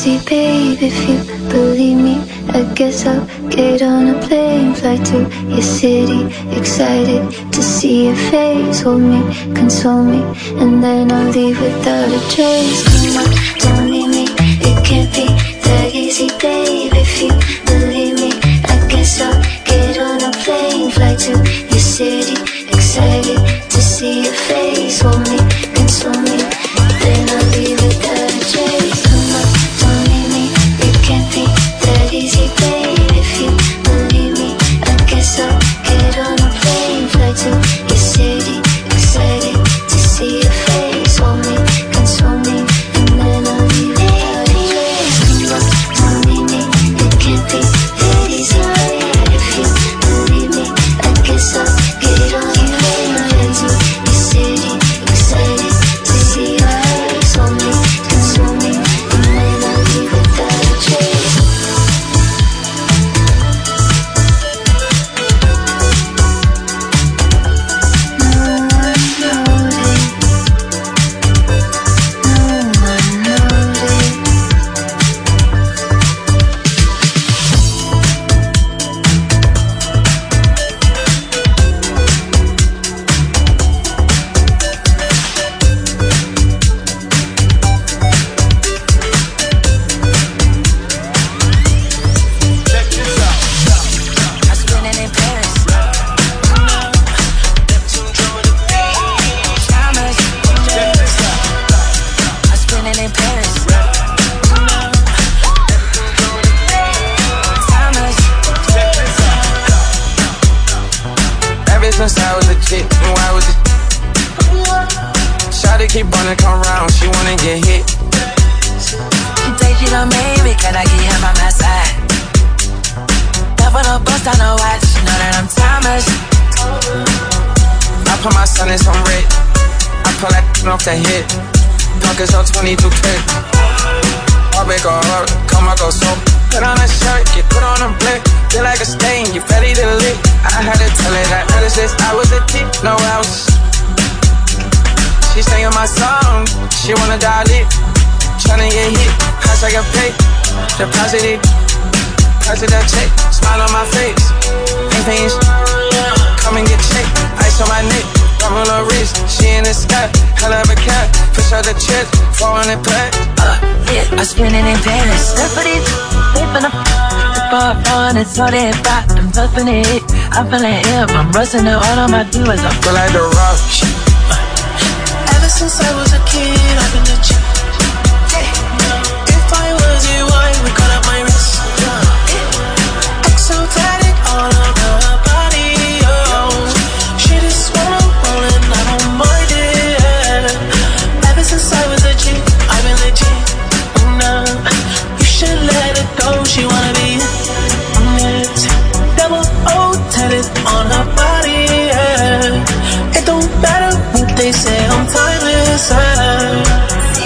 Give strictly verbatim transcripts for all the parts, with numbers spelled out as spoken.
easy, babe, if you believe me. I guess I'll get on a plane, fly to your city, excited to see your face. Hold me, console me, and then I'll leave without a trace. Come on, don't leave me, it can't be that easy, babe, if you believe me. I guess I'll get on a plane, fly to your city, excited to see your face. Hold me, console me, then I'll leave without a trace. Come on, don't leave me, it can't be that easy, babe, if you believe me. I guess I'll get on a plane, fly to your city, excited to see your face. Hold me, console me, and then I'll leave without a trace. Come on, don't leave me, it can't be that easy, babe, if you believe me. I guess I'll get on a plane, fly to your city, excited to see your face. Hold me, console me, and then I'll leave without a trace. Since I was a kid, knew I was a Shawty keep wanna come round, she wanna get hit. She say she done made me, can I get him on my side? Never no bust on no watch, know that I'm timeless. I put my son in some red, I pull that off the hit. Pockets on twenty-two clip. All big or hard, come on, go so. Put on a shirt, get put on a blick. Feel like a stain, you ready to lick. I had to tell her that ever since I was a kid, no else. She singing my song, she wanna dial it. Tryna get hit, house I got paid. Deposit it, deposit that check. Smile on my face, ain't paying sh- come and get checked. Ice on my neck, I'm on her wrist. She in the sky, hell of a cat. Push out the chest, four hundred pack. Uh, yeah, I spin it in Paris. Step for this, step in the bar on it, so they back, I'm toughing it. I'm feeling hip, I'm rusting it. All of my do is I feel like the rush. Ever since I was a kid, I've been legit. If I was you, I would cut up my wrist. Exotic all over her body, oh. She just wanna roll and I don't mind it. Ever since I was a kid, I've been legit. Oh no, you should let it go. She wanna be honest. Double O tatted on her body, yeah. It don't matter what they say, I'm timeless, yeah.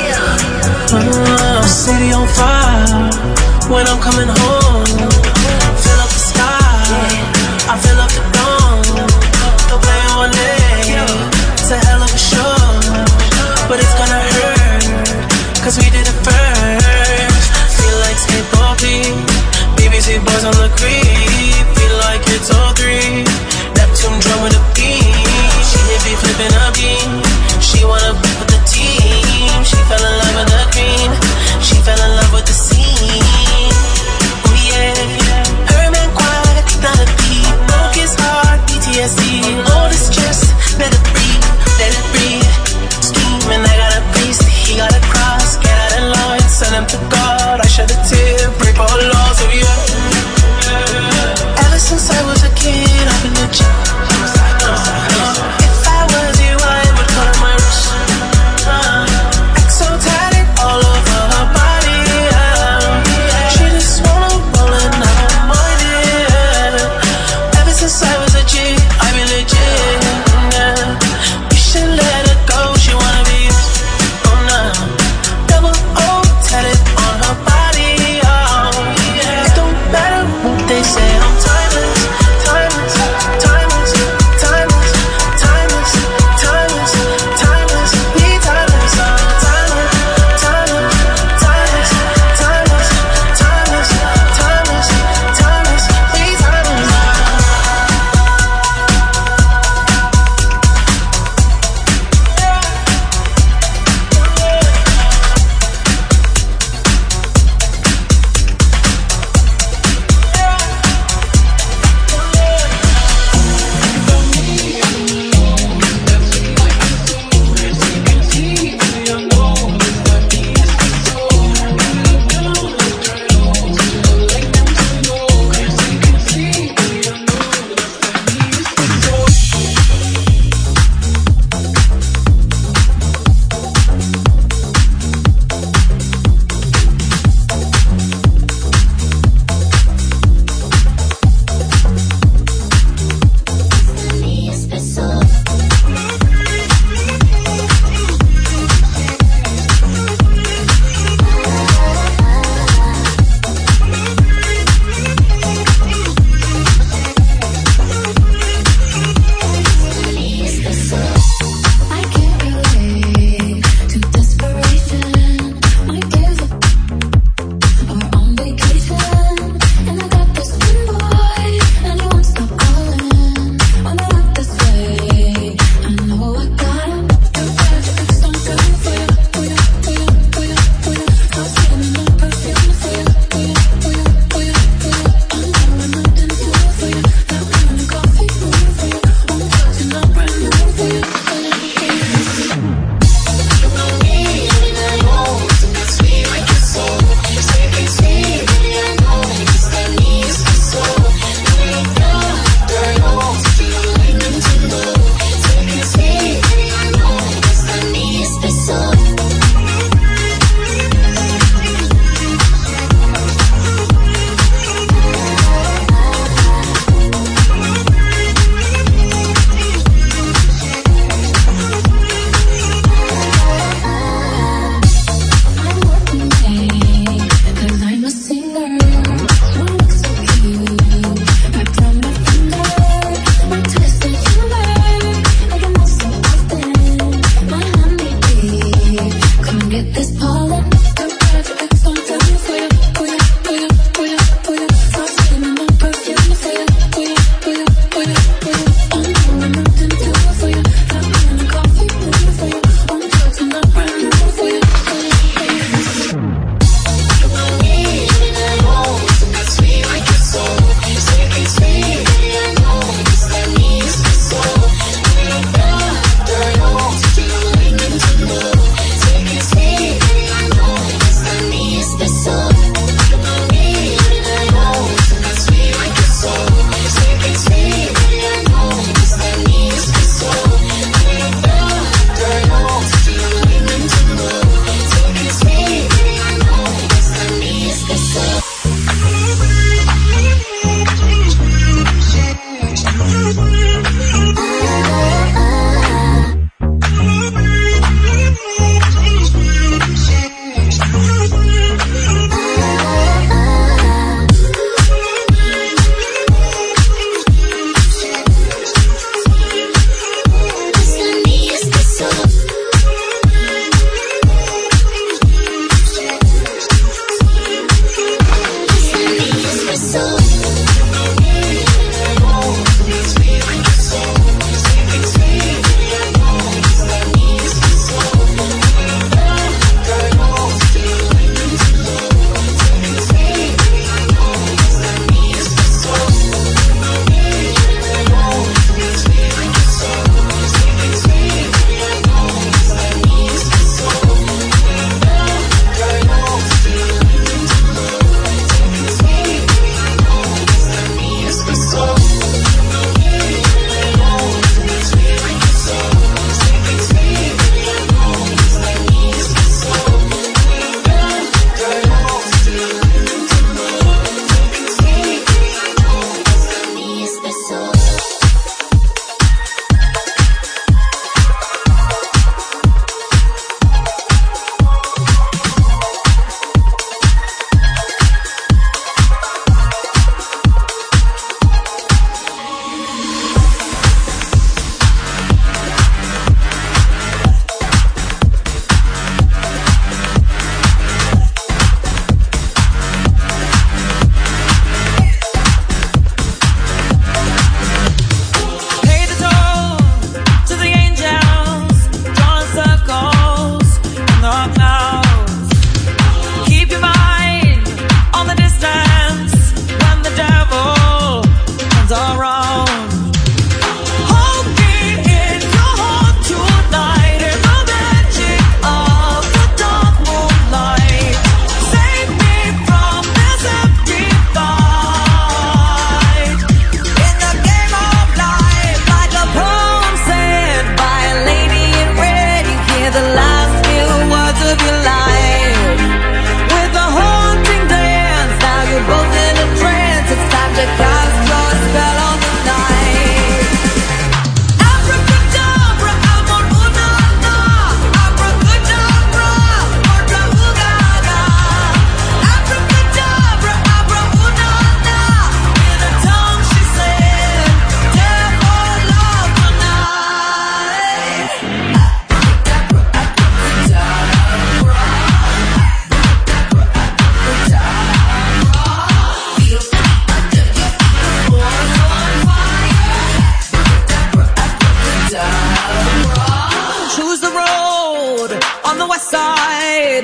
uh, City on fire when I'm coming home. Fill up the sky, I fill up the dome. Don't play all day, it's a hell of a show. But it's gonna hurt, cause we did it first. Feel like skateboard beat, B B C boys on the creep. Feel like it's all three, Neptune drum with a beat. She hit me flipping a beam, she wanna be with the team. She fell in love with the green, she fell in love with the scene. Oh yeah, her man quiet, not a beat. Broke his heart.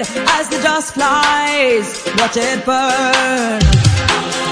as the dust flies, watch it burn.